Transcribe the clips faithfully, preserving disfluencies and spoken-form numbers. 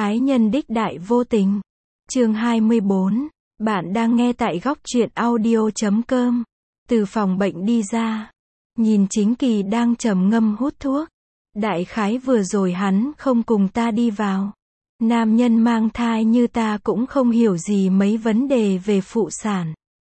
Ái nhân đích đại vô tình. Chương hai mươi bốn. Bạn đang nghe tại góc truyện audio chấm com. Từ phòng bệnh đi ra, nhìn Chính Kỳ đang trầm ngâm hút thuốc. Đại khái vừa rồi hắn không cùng ta đi vào. Nam nhân mang thai như ta cũng không hiểu gì mấy vấn đề về phụ sản.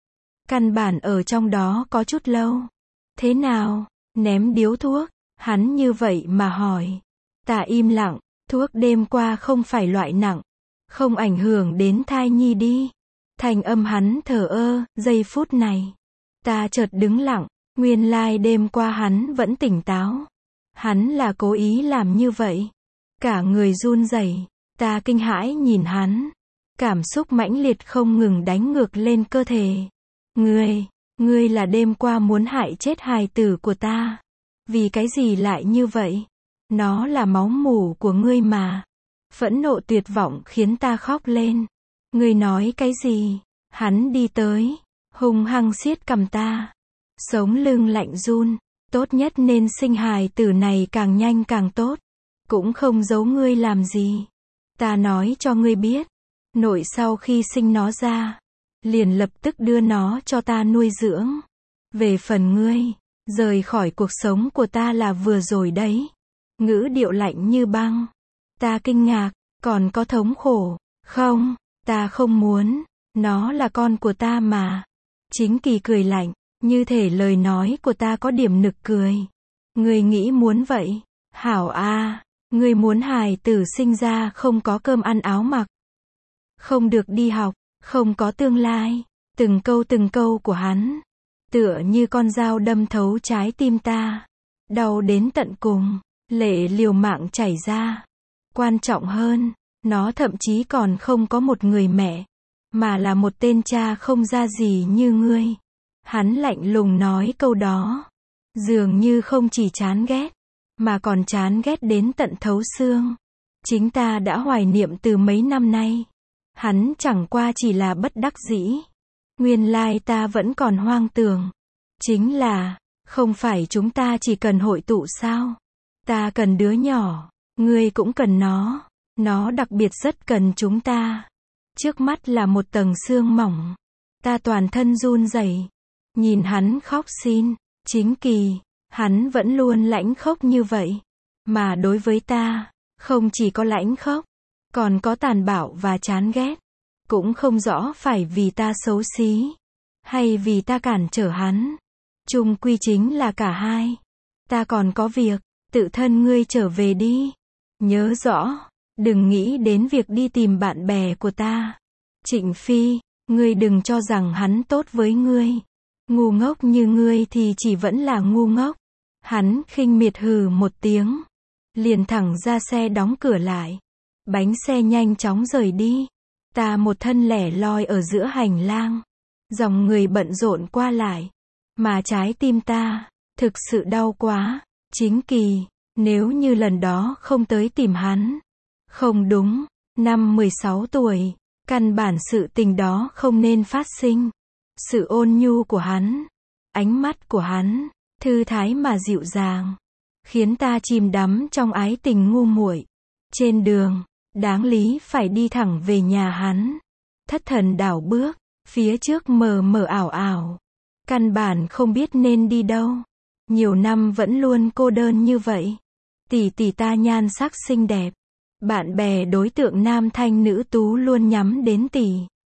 Căn bản ở trong đó có chút lâu. Thế nào? Ném điếu thuốc. Hắn như vậy mà hỏi. Ta im lặng. Thuốc đêm qua không phải loại nặng. Không ảnh hưởng đến thai nhi đi. Thành âm hắn thờ ơ. Giây phút này, ta chợt đứng lặng. Nguyên lai đêm qua hắn vẫn tỉnh táo. Hắn là cố ý làm như vậy. Cả người run rẩy. Ta kinh hãi nhìn hắn. Cảm xúc mãnh liệt không ngừng đánh ngược lên cơ thể. Ngươi, ngươi là đêm qua muốn hại chết hài tử của ta. Vì cái gì lại như vậy? Nó là máu mủ của ngươi mà. Phẫn nộ tuyệt vọng khiến ta khóc lên. Ngươi nói cái gì? Hắn đi tới, hung hăng siết cầm ta. Sống lưng lạnh run. Tốt nhất nên sinh hài tử này càng nhanh càng tốt. Cũng không giấu ngươi làm gì. Ta nói cho ngươi biết. Nội sau khi sinh nó ra, liền lập tức đưa nó cho ta nuôi dưỡng. Về phần ngươi, rời khỏi cuộc sống của ta là vừa rồi đấy. Ngữ điệu lạnh như băng. Ta kinh ngạc, còn có thống khổ. Không, ta không muốn. Nó là con của ta mà. Chính Kỳ cười lạnh, như thể lời nói của ta có điểm nực cười. Ngươi nghĩ muốn vậy? Hảo a, ngươi muốn hài tử sinh ra không có cơm ăn áo mặc, không được đi học, không có tương lai. Từng câu từng câu của hắn, tựa như con dao đâm thấu trái tim ta. Đau đến tận cùng, lệ liều mạng chảy ra. Quan trọng hơn, nó thậm chí còn không có một người mẹ, mà là một tên cha không ra gì như ngươi. Hắn lạnh lùng nói câu đó, dường như không chỉ chán ghét, mà còn chán ghét đến tận thấu xương. Chính ta đã hoài niệm từ mấy năm nay. Hắn chẳng qua chỉ là bất đắc dĩ. Nguyên lai ta vẫn còn hoang tưởng. Chính là, không phải chúng ta chỉ cần hội tụ sao? Ta cần đứa nhỏ, ngươi cũng cần nó. Nó đặc biệt rất cần chúng ta. Trước mắt là một tầng sương mỏng. Ta toàn thân run rẩy, nhìn hắn khóc xin. Chính Kỳ, hắn vẫn luôn lãnh khốc như vậy. Mà đối với ta, không chỉ có lãnh khốc, còn có tàn bạo và chán ghét. Cũng không rõ phải vì ta xấu xí, hay vì ta cản trở hắn. Chung quy chính là cả hai. Ta còn có việc, tự thân ngươi trở về đi. Nhớ rõ, đừng nghĩ đến việc đi tìm bạn bè của ta. Trịnh Phi, ngươi đừng cho rằng hắn tốt với ngươi. Ngu ngốc như ngươi thì chỉ vẫn là ngu ngốc. Hắn khinh miệt hừ một tiếng, liền thẳng ra xe đóng cửa lại. Bánh xe nhanh chóng rời đi. Ta một thân lẻ loi ở giữa hành lang. Dòng người bận rộn qua lại. Mà trái tim ta, thực sự đau quá. Chính Kỳ, nếu như lần đó không tới tìm hắn. Không đúng, năm mười sáu tuổi, căn bản sự tình đó không nên phát sinh. Sự ôn nhu của hắn, ánh mắt của hắn, thư thái mà dịu dàng, khiến ta chìm đắm trong ái tình ngu muội. Trên đường, đáng lý phải đi thẳng về nhà hắn. Thất thần đảo bước, phía trước mờ mờ ảo ảo. Căn bản không biết nên đi đâu. Nhiều năm vẫn luôn cô đơn như vậy. Tỷ tỷ ta nhan sắc xinh đẹp. Bạn bè đối tượng nam thanh nữ tú luôn nhắm đến tỷ.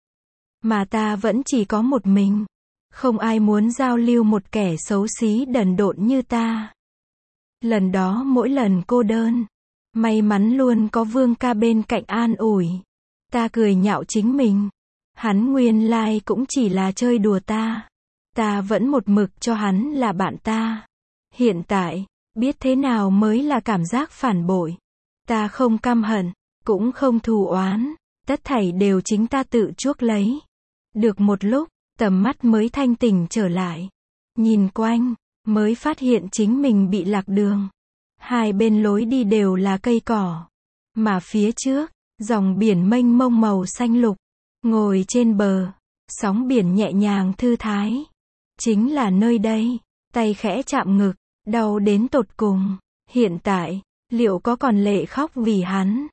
Mà ta vẫn chỉ có một mình. Không ai muốn giao lưu một kẻ xấu xí đần độn như ta. Lần đó mỗi lần cô đơn, may mắn luôn có Vương ca bên cạnh an ủi. Ta cười nhạo chính mình. Hắn nguyên lai cũng chỉ là chơi đùa ta. Ta vẫn một mực cho hắn là bạn ta. Hiện tại, biết thế nào mới là cảm giác phản bội. Ta không căm hận, cũng không thù oán. Tất thảy đều chính ta tự chuốc lấy. Được một lúc, tầm mắt mới thanh tỉnh trở lại. Nhìn quanh, mới phát hiện chính mình bị lạc đường. Hai bên lối đi đều là cây cỏ. Mà phía trước, dòng biển mênh mông màu xanh lục. Ngồi trên bờ, sóng biển nhẹ nhàng thư thái. Chính là nơi đây. Tay khẽ chạm ngực, đau đến tột cùng. Hiện tại, liệu có còn lệ khóc vì hắn?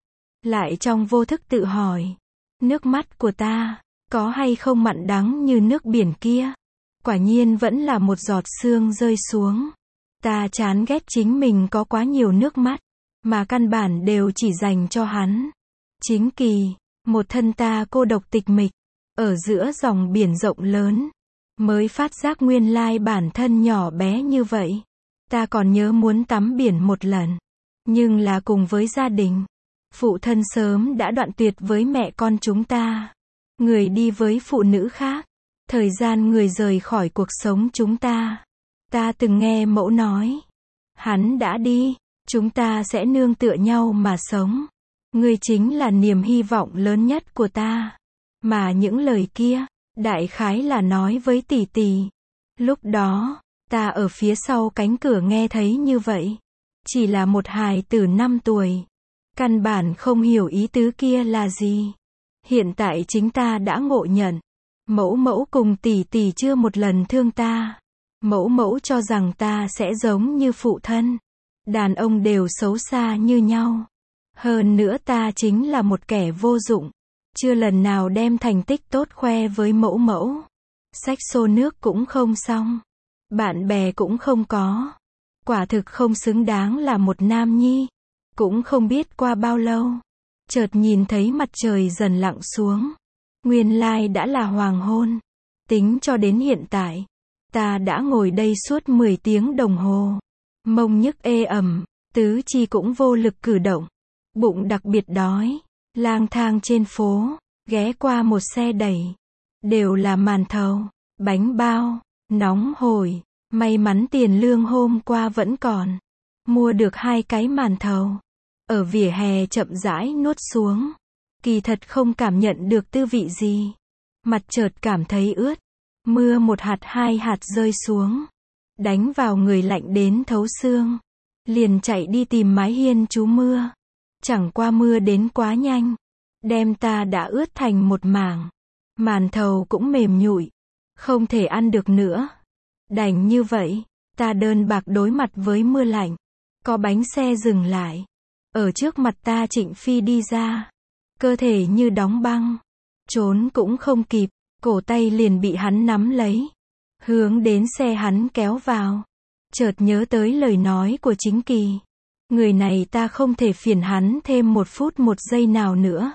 Lại trong vô thức tự hỏi, nước mắt của ta, có hay không mặn đắng như nước biển kia? Quả nhiên vẫn là một giọt sương rơi xuống. Ta chán ghét chính mình có quá nhiều nước mắt, mà căn bản đều chỉ dành cho hắn. Chính Kỳ, một thân ta cô độc tịch mịch, ở giữa dòng biển rộng lớn, mới phát giác nguyên lai bản thân nhỏ bé như vậy. Ta còn nhớ muốn tắm biển một lần, nhưng là cùng với gia đình. Phụ thân sớm đã đoạn tuyệt với mẹ con chúng ta. Người đi với phụ nữ khác. Thời gian người rời khỏi cuộc sống chúng ta. Ta từng nghe mẫu nói, hắn đã đi, chúng ta sẽ nương tựa nhau mà sống. Ngươi chính là niềm hy vọng lớn nhất của ta. Mà những lời kia, đại khái là nói với tỷ tỷ. Lúc đó, ta ở phía sau cánh cửa nghe thấy như vậy. Chỉ là một hài tử năm tuổi. Căn bản không hiểu ý tứ kia là gì. Hiện tại chính ta đã ngộ nhận. Mẫu mẫu cùng tỷ tỷ chưa một lần thương ta. Mẫu mẫu cho rằng ta sẽ giống như phụ thân. Đàn ông đều xấu xa như nhau. Hơn nữa ta chính là một kẻ vô dụng. Chưa lần nào đem thành tích tốt khoe với mẫu mẫu. Sách xô nước cũng không xong. Bạn bè cũng không có. Quả thực không xứng đáng là một nam nhi. Cũng không biết qua bao lâu. Chợt nhìn thấy mặt trời dần lặn xuống. Nguyên lai đã là hoàng hôn. Tính cho đến hiện tại. Ta đã ngồi đây suốt mười tiếng đồng hồ. Mông nhức ê ẩm. Tứ chi cũng vô lực cử động. Bụng đặc biệt đói. Lang thang trên phố. Ghé qua một xe đẩy. Đều là màn thầu. Bánh bao. Nóng hổi. May mắn tiền lương hôm qua vẫn còn. Mua được hai cái màn thầu. Ở vỉa hè chậm rãi nuốt xuống. Kỳ thật không cảm nhận được tư vị gì. Mặt chợt cảm thấy ướt. Mưa một hạt hai hạt rơi xuống. Đánh vào người lạnh đến thấu xương. Liền chạy đi tìm mái hiên trú mưa. Chẳng qua mưa đến quá nhanh. Đem ta đã ướt thành một mảng. Màn thầu cũng mềm nhụi. Không thể ăn được nữa. Đành như vậy. Ta đơn bạc đối mặt với mưa lạnh. Có bánh xe dừng lại. Ở trước mặt ta Trịnh Phi đi ra. Cơ thể như đóng băng. Trốn cũng không kịp. Cổ tay liền bị hắn nắm lấy. Hướng đến xe hắn kéo vào. Chợt nhớ tới lời nói của Chính Kỳ. Người này ta không thể phiền hắn thêm một phút một giây nào nữa.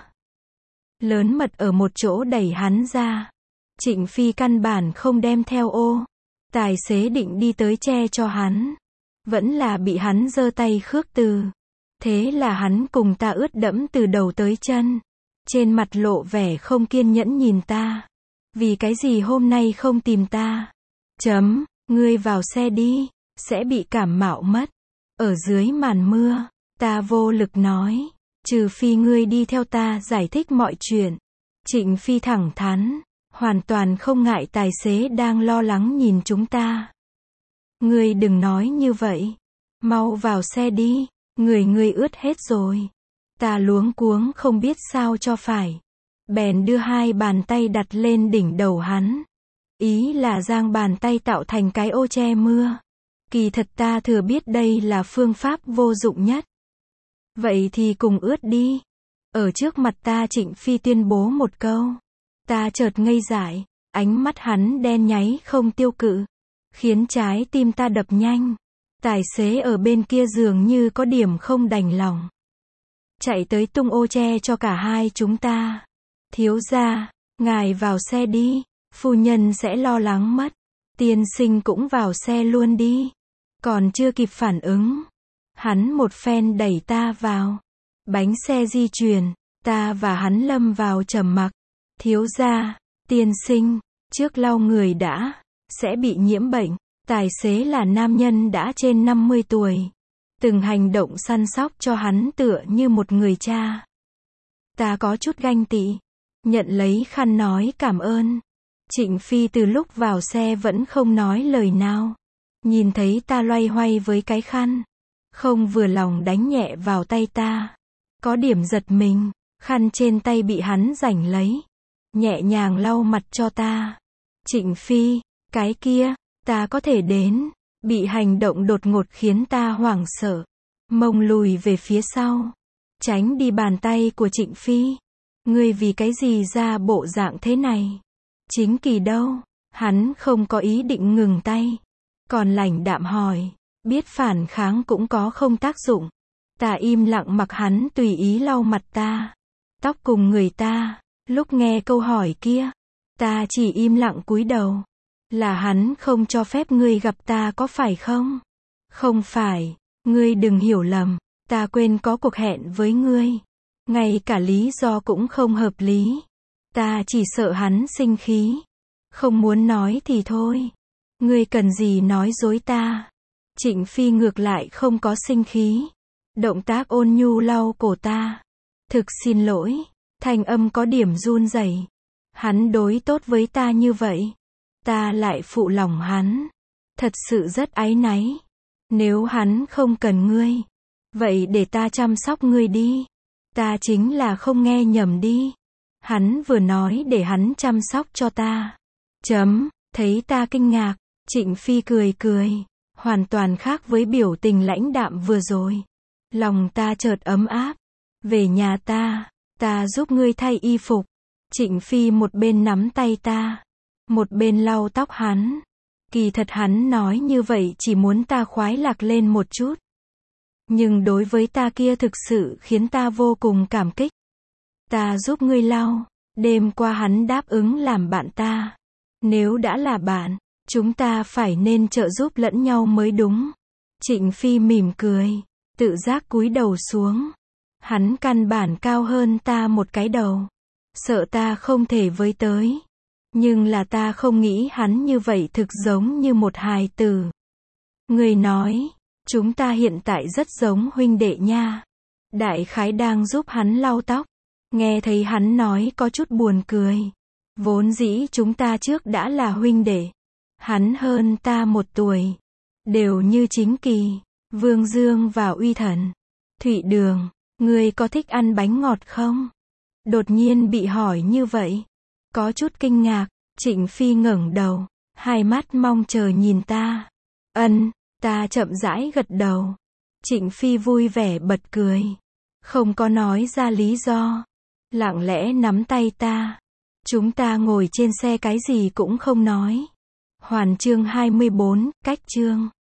Lớn mật ở một chỗ đẩy hắn ra. Trịnh Phi căn bản không đem theo ô. Tài xế định đi tới che cho hắn. Vẫn là bị hắn giơ tay khước từ. Thế là hắn cùng ta ướt đẫm từ đầu tới chân. Trên mặt lộ vẻ không kiên nhẫn nhìn ta. Vì cái gì hôm nay không tìm ta? Chấm, ngươi vào xe đi, sẽ bị cảm mạo mất. Ở dưới màn mưa, ta vô lực nói. Trừ phi ngươi đi theo ta giải thích mọi chuyện. Trịnh Phi thẳng thắn. Hoàn toàn không ngại tài xế đang lo lắng nhìn chúng ta. Ngươi đừng nói như vậy. Mau vào xe đi. Người ngươi ướt hết rồi. Ta luống cuống không biết sao cho phải. Bèn đưa hai bàn tay đặt lên đỉnh đầu hắn. Ý là giang bàn tay tạo thành cái ô che mưa. Kỳ thật ta thừa biết đây là phương pháp vô dụng nhất. Vậy thì cùng ướt đi. Ở trước mặt ta Trịnh Phi tuyên bố một câu. Ta chợt ngây dại. Ánh mắt hắn đen nháy không tiêu cự. Khiến trái tim ta đập nhanh. Tài xế ở bên kia dường như có điểm không đành lòng. Chạy tới tung ô che cho cả hai chúng ta. Thiếu gia, ngài vào xe đi. Phu nhân sẽ lo lắng mất. Tiên sinh cũng vào xe luôn đi. Còn chưa kịp phản ứng. Hắn một phen đẩy ta vào. Bánh xe di chuyển. Ta và hắn lâm vào trầm mặc. Thiếu gia, tiên sinh, trước lau người đã. Sẽ bị nhiễm bệnh. Tài xế là nam nhân đã trên năm mươi tuổi. Từng hành động săn sóc cho hắn tựa như một người cha. Ta có chút ganh tị. Nhận lấy khăn nói cảm ơn. Trịnh Phi từ lúc vào xe vẫn không nói lời nào. Nhìn thấy ta loay hoay với cái khăn. Không vừa lòng đánh nhẹ vào tay ta. Có điểm giật mình. Khăn trên tay bị hắn giành lấy. Nhẹ nhàng lau mặt cho ta. Trịnh Phi, cái kia, ta có thể đến. Bị hành động đột ngột khiến ta hoảng sợ. Mông lùi về phía sau. tránh đi bàn tay của Trịnh Phi. Ngươi vì cái gì ra bộ dạng thế này? Chính Kỳ đâu? Hắn không có ý định ngừng tay. Còn lãnh đạm hỏi. Biết phản kháng cũng có không tác dụng. Ta im lặng mặc hắn tùy ý lau mặt ta. Tóc cùng người ta. Lúc nghe câu hỏi kia, ta chỉ im lặng cúi đầu. Là hắn không cho phép ngươi gặp ta có phải không? Không phải. Ngươi đừng hiểu lầm. Ta quên có cuộc hẹn với ngươi. Ngay cả lý do cũng không hợp lý. Ta chỉ sợ hắn sinh khí. Không muốn nói thì thôi. Ngươi cần gì nói dối ta? Trịnh Phi ngược lại không có sinh khí. Động tác ôn nhu lau cổ ta. Thực xin lỗi. Thanh âm có điểm run rẩy. Hắn đối tốt với ta như vậy. Ta lại phụ lòng hắn. Thật sự rất áy náy. Nếu hắn không cần ngươi, vậy để ta chăm sóc ngươi đi. Ta chính là không nghe nhầm đi. Hắn vừa nói để hắn chăm sóc cho ta. Chấm, thấy ta kinh ngạc, Trịnh Phi cười cười. Hoàn toàn khác với biểu tình lãnh đạm vừa rồi. Lòng ta chợt ấm áp. Về nhà ta, ta giúp ngươi thay y phục. Trịnh Phi một bên nắm tay ta, một bên lau tóc hắn. Kỳ thật hắn nói như vậy chỉ muốn ta khoái lạc lên một chút. Nhưng đối với ta kia thực sự khiến ta vô cùng cảm kích. Ta giúp ngươi lau. Đêm qua hắn đáp ứng làm bạn ta. Nếu đã là bạn, chúng ta phải nên trợ giúp lẫn nhau mới đúng. Trịnh Phi mỉm cười, tự giác cúi đầu xuống. Hắn căn bản cao hơn ta một cái đầu. Sợ ta không thể với tới. Nhưng là ta không nghĩ hắn như vậy thực giống như một hài tử. Người nói, chúng ta hiện tại rất giống huynh đệ nha. Đại khái đang giúp hắn lau tóc. Nghe thấy hắn nói có chút buồn cười. Vốn dĩ chúng ta trước đã là huynh đệ. Hắn hơn ta một tuổi. Đều như Chính Kỳ, Vương Dương và Uy Thần. Thụy Đường, ngươi có thích ăn bánh ngọt không? Đột nhiên bị hỏi như vậy. Có chút kinh ngạc, Trịnh Phi ngẩng đầu, hai mắt mong chờ nhìn ta. Ân, ta chậm rãi gật đầu. Trịnh Phi vui vẻ bật cười. Không có nói ra lý do. Lặng lẽ nắm tay ta. Chúng ta ngồi trên xe cái gì cũng không nói. Hoàn chương hai mươi bốn, cách chương.